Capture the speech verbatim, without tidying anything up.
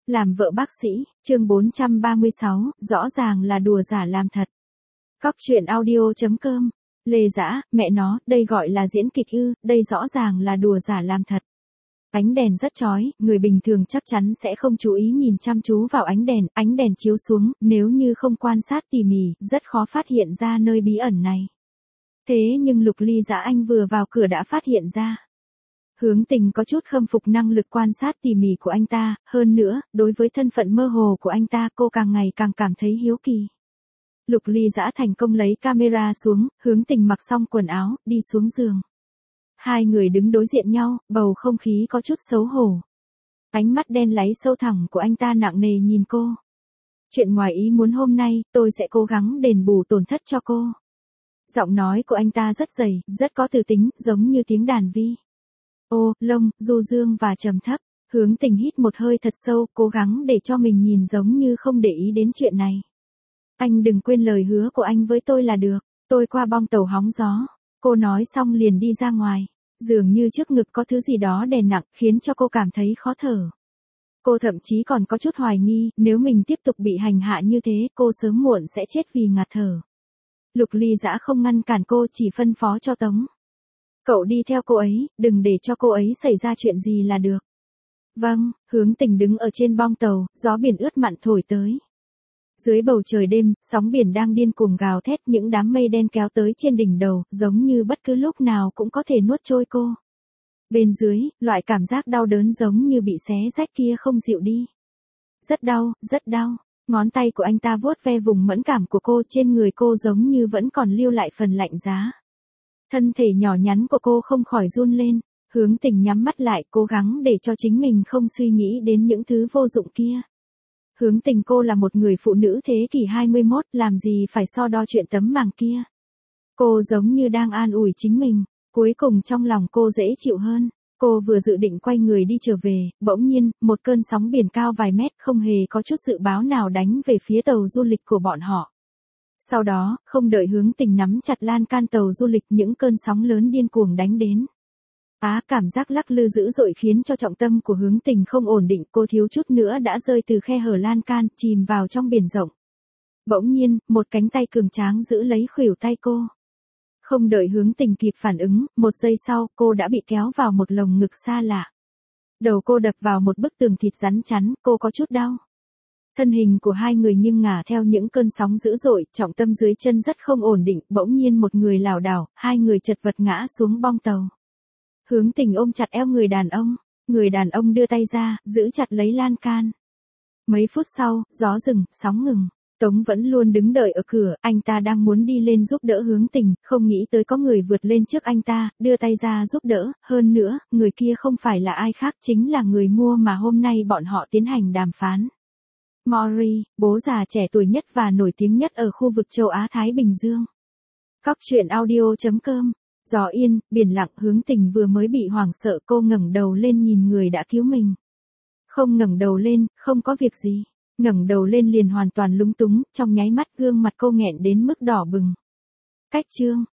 Làm vợ bác sĩ, chương bốn trăm ba mươi sáu, rõ ràng là đùa giả làm thật. Cóc truyện audio chấm com. Lê Dã, mẹ nó, đây gọi là diễn kịch ư, đây rõ ràng là đùa giả làm thật. Ánh đèn rất chói, người bình thường chắc chắn sẽ không chú ý nhìn chăm chú vào ánh đèn, ánh đèn chiếu xuống, nếu như không quan sát tỉ mỉ, rất khó phát hiện ra nơi bí ẩn này. Thế nhưng Lục Ly Dã Anh vừa vào cửa đã phát hiện ra. Hướng Tình có chút khâm phục năng lực quan sát tỉ mỉ của anh ta, hơn nữa, đối với thân phận mơ hồ của anh ta cô càng ngày càng cảm thấy hiếu kỳ. Lục Ly Dã thành công lấy camera xuống, Hướng Tình mặc xong quần áo, đi xuống giường. Hai người đứng đối diện nhau, bầu không khí có chút xấu hổ. Ánh mắt đen láy sâu thẳm của anh ta nặng nề nhìn cô. Chuyện ngoài ý muốn hôm nay, tôi sẽ cố gắng đền bù tổn thất cho cô. Giọng nói của anh ta rất dày, rất có từ tính, giống như tiếng đàn vi. Ô, lông, du dương và trầm thấp. Hướng Tình hít một hơi thật sâu, cố gắng để cho mình nhìn giống như không để ý đến chuyện này. Anh đừng quên lời hứa của anh với tôi là được. Tôi qua bong tàu hóng gió. Cô nói xong liền đi ra ngoài. Dường như trước ngực có thứ gì đó đè nặng, khiến cho cô cảm thấy khó thở. Cô thậm chí còn có chút hoài nghi, nếu mình tiếp tục bị hành hạ như thế, cô sớm muộn sẽ chết vì ngạt thở. Lục Ly Dã không ngăn cản cô, chỉ phân phó cho Tống. Cậu đi theo cô ấy, đừng để cho cô ấy xảy ra chuyện gì là được. Vâng, Hướng Tình đứng ở trên bong tàu, gió biển ướt mặn thổi tới. Dưới bầu trời đêm, sóng biển đang điên cuồng gào thét, những đám mây đen kéo tới trên đỉnh đầu, giống như bất cứ lúc nào cũng có thể nuốt trôi cô. Bên dưới, loại cảm giác đau đớn giống như bị xé rách kia không dịu đi. Rất đau, rất đau. Ngón tay của anh ta vuốt ve vùng mẫn cảm của cô, trên người cô giống như vẫn còn lưu lại phần lạnh giá. Thân thể nhỏ nhắn của cô không khỏi run lên. Hướng Tình nhắm mắt lại, cố gắng để cho chính mình không suy nghĩ đến những thứ vô dụng kia. Hướng Tình cô là một người phụ nữ thế kỷ hai mươi mốt, làm gì phải so đo chuyện tấm màng kia. Cô giống như đang an ủi chính mình, cuối cùng trong lòng cô dễ chịu hơn. Cô vừa dự định quay người đi trở về, bỗng nhiên, một cơn sóng biển cao vài mét không hề có chút dự báo nào đánh về phía tàu du lịch của bọn họ. Sau đó, không đợi Hướng Tình nắm chặt lan can tàu du lịch, những cơn sóng lớn điên cuồng đánh đến. Á, cảm giác lắc lư dữ dội khiến cho trọng tâm của Hướng Tình không ổn định, cô thiếu chút nữa đã rơi từ khe hở lan can, chìm vào trong biển rộng. Bỗng nhiên, một cánh tay cường tráng giữ lấy khuỷu tay cô. Không đợi Hướng Tình kịp phản ứng, một giây sau, cô đã bị kéo vào một lồng ngực xa lạ. Đầu cô đập vào một bức tường thịt rắn chắn, cô có chút đau. Thân hình của hai người nghiêng ngả theo những cơn sóng dữ dội, trọng tâm dưới chân rất không ổn định, bỗng nhiên một người lảo đảo, hai người chật vật ngã xuống bong tàu. Hướng Tình ôm chặt eo người đàn ông, người đàn ông đưa tay ra, giữ chặt lấy lan can. Mấy phút sau, gió dừng, sóng ngừng. Tống vẫn luôn đứng đợi ở cửa, anh ta đang muốn đi lên giúp đỡ Hướng Tình, không nghĩ tới có người vượt lên trước anh ta, đưa tay ra giúp đỡ, hơn nữa, người kia không phải là ai khác, chính là người mua mà hôm nay bọn họ tiến hành đàm phán. Mori, bố già trẻ tuổi nhất và nổi tiếng nhất ở khu vực châu Á-Thái Bình Dương. Cóc truyện audio chấm com. Gió yên, biển lặng, Hướng Tình vừa mới bị hoảng sợ, cô ngẩng đầu lên nhìn người đã cứu mình. Không ngẩng đầu lên, không có việc gì. Ngẩng đầu lên liền hoàn toàn lúng túng, trong nháy mắt gương mặt cô nghẹn đến mức đỏ bừng. Cách chương.